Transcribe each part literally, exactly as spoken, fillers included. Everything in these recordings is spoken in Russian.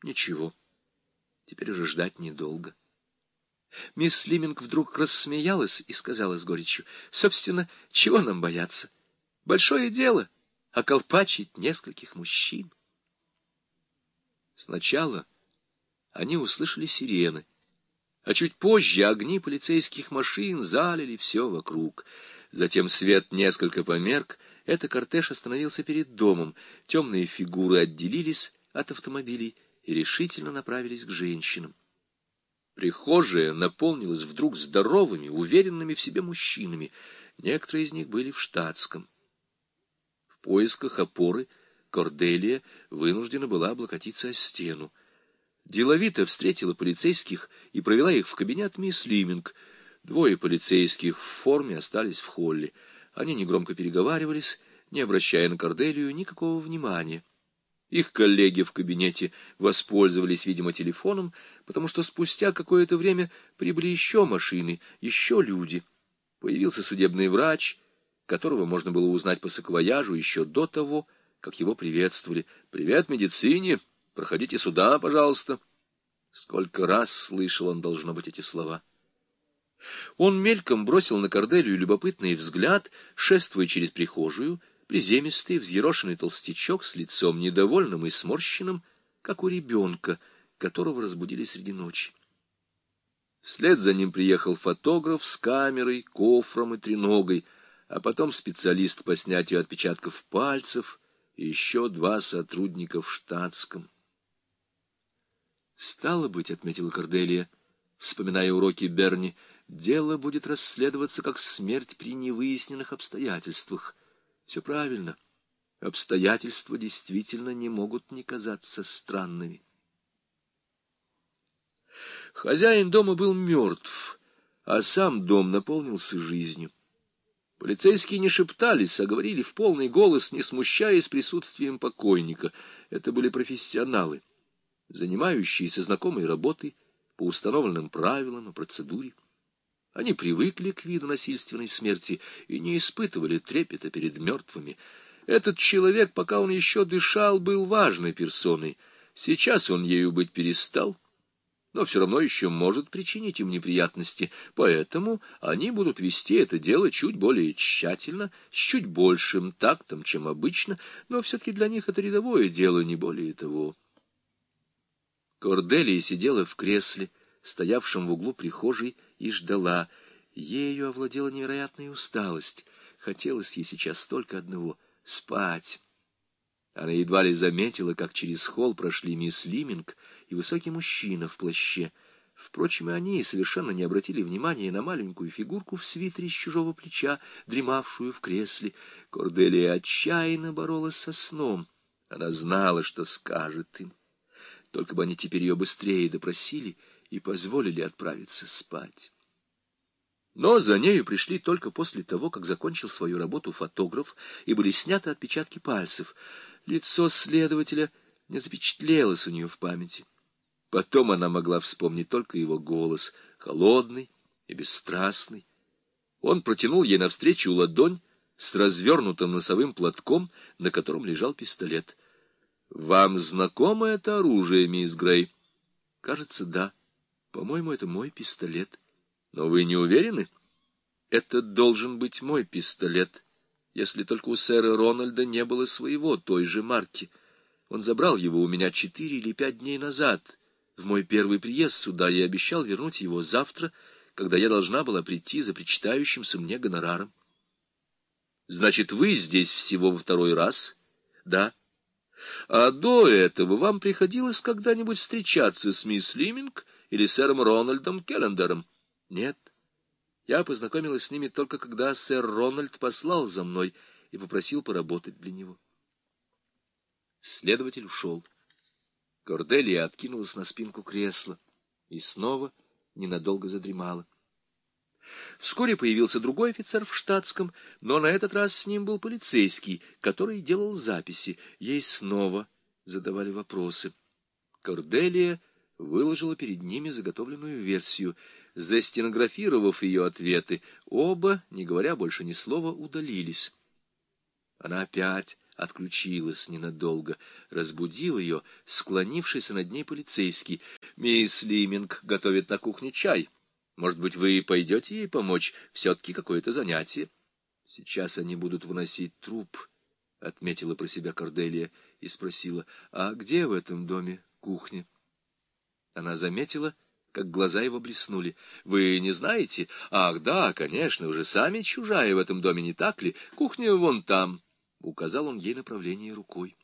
Ничего, теперь уже ждать недолго. Мисс Слиминг вдруг рассмеялась и сказала с горечью: «Собственно, чего нам бояться? Большое дело — околпачить нескольких мужчин». Сначала они услышали сирены, а чуть позже огни полицейских машин залили все вокруг. Затем свет несколько померк, это кортеж остановился перед домом, темные фигуры отделились от автомобилей и решительно направились к женщинам. Прихожая наполнилась вдруг здоровыми, уверенными в себе мужчинами. Некоторые из них были в штатском. В поисках опоры Корделия вынуждена была облокотиться о стену. Деловито встретила полицейских и провела их в кабинет мисс Лиминг. Двое полицейских в форме остались в холле. Они негромко переговаривались, не обращая на Корделию никакого внимания. Их коллеги в кабинете воспользовались, видимо, телефоном, потому что спустя какое-то время прибыли еще машины, еще люди. Появился судебный врач, которого можно было узнать по саквояжу еще до того, как его приветствовали. «Привет медицине! Проходите сюда, пожалуйста!» Сколько раз слышал он, должно быть, эти слова. Он мельком бросил на Корделию любопытный взгляд, шествуя через прихожую, приземистый, взъерошенный толстячок с лицом недовольным и сморщенным, как у ребенка, которого разбудили среди ночи. Вслед за ним приехал фотограф с камерой, кофром и треногой, а потом специалист по снятию отпечатков пальцев и еще два сотрудника в штатском. «Стало быть, — отметила Корделия, вспоминая уроки Берни, — дело будет расследоваться как смерть при невыясненных обстоятельствах. Все правильно. Обстоятельства действительно не могут не казаться странными». Хозяин дома был мертв, а сам дом наполнился жизнью. Полицейские не шептались, а говорили в полный голос, не смущаясь присутствием покойника. Это были профессионалы, занимающиеся знакомой работой по установленным правилам и процедуре. Они привыкли к виду насильственной смерти и не испытывали трепета перед мертвыми. Этот человек, пока он еще дышал, был важной персоной. Сейчас он ею быть перестал, но все равно еще может причинить им неприятности, поэтому они будут вести это дело чуть более тщательно, с чуть большим тактом, чем обычно, но все-таки для них это рядовое дело, не более того. Корделия сидела в кресле, стоявшем в углу прихожей, и ждала. Ею овладела невероятная усталость. Хотелось ей сейчас только одного — спать. Она едва ли заметила, как через холл прошли мисс Лиминг и высокий мужчина в плаще. Впрочем, и они совершенно не обратили внимания на маленькую фигурку в свитере с чужого плеча, дремавшую в кресле. Корделия отчаянно боролась со сном. Она знала, что скажет им. Только бы они теперь ее быстрее допросили и позволили отправиться спать. Но за нею пришли только после того, как закончил свою работу фотограф, и были сняты отпечатки пальцев. Лицо следователя не запечатлелось у нее в памяти. Потом она могла вспомнить только его голос, холодный и бесстрастный. Он протянул ей навстречу ладонь с развернутым носовым платком, на котором лежал пистолет. «Вам знакомо это оружие, мисс Грей?» «Кажется, да. По-моему, это мой пистолет». «Но вы не уверены?» «Это должен быть мой пистолет, если только у сэра Рональда не было своего, той же марки. Он забрал его у меня четыре или пять дней назад, в мой первый приезд сюда, и обещал вернуть его завтра, когда я должна была прийти за причитающимся мне гонораром». «Значит, вы здесь всего во второй раз?» «Да». «А до этого вам приходилось когда-нибудь встречаться с мисс Лиминг или сэром Рональдом Келлендером?» «Нет. Я познакомилась с ними только когда сэр Рональд послал за мной и попросил поработать для него». Следователь ушел. Корделия откинулась на спинку кресла и снова ненадолго задремала. Вскоре появился другой офицер в штатском, но на этот раз с ним был полицейский, который делал записи. Ей снова задавали вопросы. Корделия выложила перед ними заготовленную версию. Застенографировав ее ответы, оба, не говоря больше ни слова, удалились. Она опять отключилась ненадолго. Разбудил ее склонившийся над ней полицейский. «Мисс Лиминг готовит на кухне чай. Может быть, вы пойдете ей помочь? Все-таки какое-то занятие». «Сейчас они будут выносить труп», — отметила про себя Корделия и спросила: «А где в этом доме кухня?» Она заметила, как глаза его блеснули. «Вы не знаете? Ах, да, конечно, вы же сами чужая в этом доме, не так ли? Кухня вон там». Указал он ей направление рукой.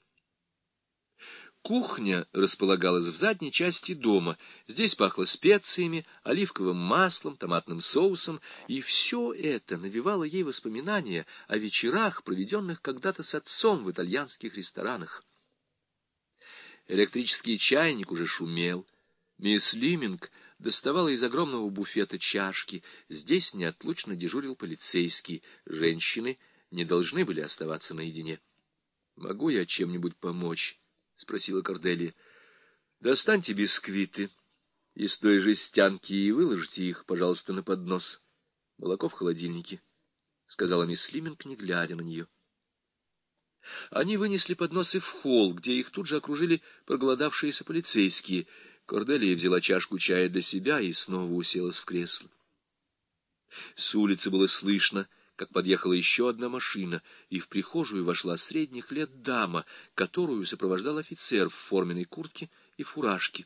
Кухня располагалась в задней части дома. Здесь пахло специями, оливковым маслом, томатным соусом, и все это навевало ей воспоминания о вечерах, проведенных когда-то с отцом в итальянских ресторанах. Электрический чайник уже шумел. Мисс Лиминг доставала из огромного буфета чашки. Здесь неотлучно дежурил полицейский. Женщины не должны были оставаться наедине. «Могу я чем-нибудь помочь?» — спросила Корделия. «Достаньте бисквиты из той жестянки и выложите их, пожалуйста, на поднос. Молоко в холодильнике», — сказала мисс Лиминг, не глядя на нее. Они вынесли подносы в холл, где их тут же окружили проголодавшиеся полицейские. Корделия взяла чашку чая для себя и снова уселась в кресло. С улицы было слышно, как подъехала еще одна машина, и в прихожую вошла средних лет дама, которую сопровождал офицер в форменной куртке и фуражке.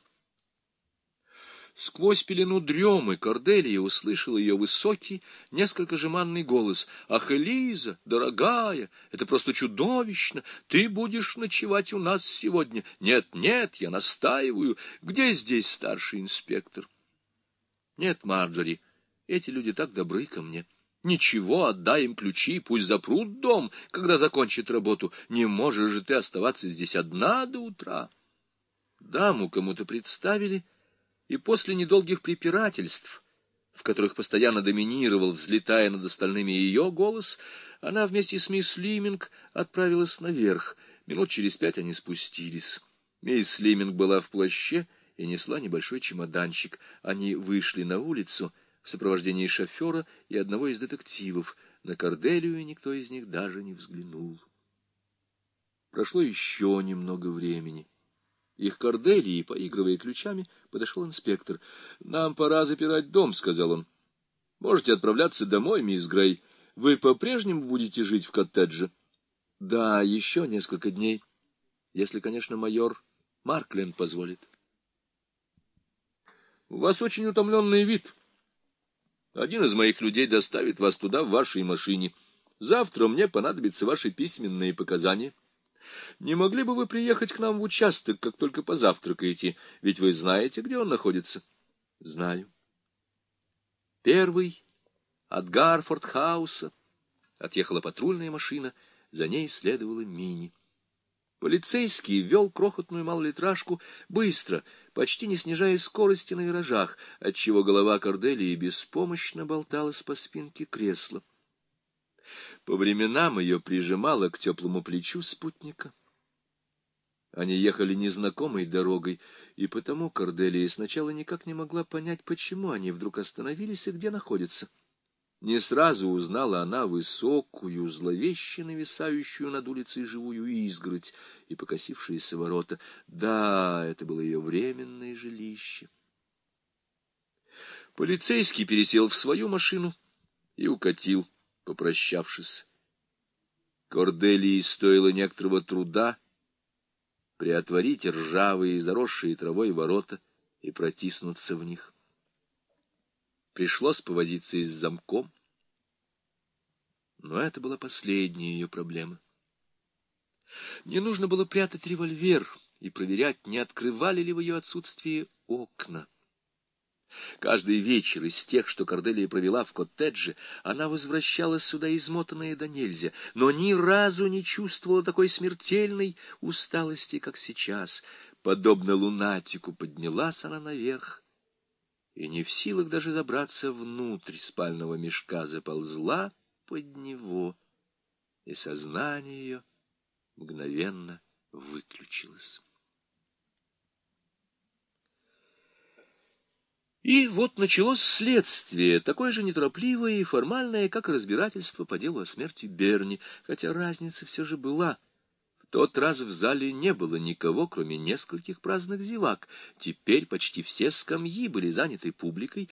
Сквозь пелену дремы Корделия услышала ее высокий, несколько жеманный голос. «Ах, Элиза, дорогая, это просто чудовищно! Ты будешь ночевать у нас сегодня. Нет, нет, я настаиваю. Где здесь старший инспектор?» «Нет, Марджори, эти люди так добры ко мне. Ничего, отдай им ключи, пусть запрут дом, когда закончат работу. Не можешь же ты оставаться здесь одна до утра». Даму кому-то представили, и после недолгих препирательств, в которых постоянно доминировал, взлетая над остальными ее голос, она вместе с мисс Лиминг отправилась наверх. Минут через пять они спустились. Мисс Лиминг была в плаще и несла небольшой чемоданчик. Они вышли на улицу в сопровождении шофера и одного из детективов. На Корделию никто из них даже не взглянул. Прошло еще немного времени. Их Корделии, поигрывая ключами, подошел инспектор. «Нам пора запирать дом», — сказал он. «Можете отправляться домой, мисс Грей. Вы по-прежнему будете жить в коттедже?» «Да, еще несколько дней, если, конечно, майор Маркленд позволит». «У вас очень утомленный вид. Один из моих людей доставит вас туда в вашей машине. Завтра мне понадобятся ваши письменные показания. Не могли бы вы приехать к нам в участок, как только позавтракаете? Ведь вы знаете, где он находится?» «Знаю». Первый от Гарфорд-хауса отъехала патрульная машина, за ней следовала мини. Полицейский вел крохотную малолитражку быстро, почти не снижая скорости на виражах, отчего голова Корделии беспомощно болталась по спинке кресла. По временам ее прижимало к теплому плечу спутника. Они ехали незнакомой дорогой, и потому Корделия сначала никак не могла понять, почему они вдруг остановились и где находятся. Не сразу узнала она высокую, зловеще нависающую над улицей живую изгородь и покосившиеся ворота. Да, это было ее временное жилище. Полицейский пересел в свою машину и укатил, попрощавшись. Корделии стоило некоторого труда приотворить ржавые, заросшие травой ворота и протиснуться в них. Пришлось повозиться и с замком. Но это была последняя ее проблема. Не нужно было прятать револьвер и проверять, не открывали ли в ее отсутствии окна. Каждый вечер из тех, что Корделия провела в коттедже, она возвращалась сюда измотанная до нельзя, но ни разу не чувствовала такой смертельной усталости, как сейчас. Подобно лунатику поднялась она наверх, и не в силах даже забраться внутрь спального мешка, заползла под него, и сознание ее мгновенно выключилось. И вот началось следствие, такое же неторопливое и формальное, как и разбирательство по делу о смерти Берни, хотя разница все же была. тот раз в зале не было никого, кроме нескольких праздных зевак. Теперь почти все скамьи были заняты публикой,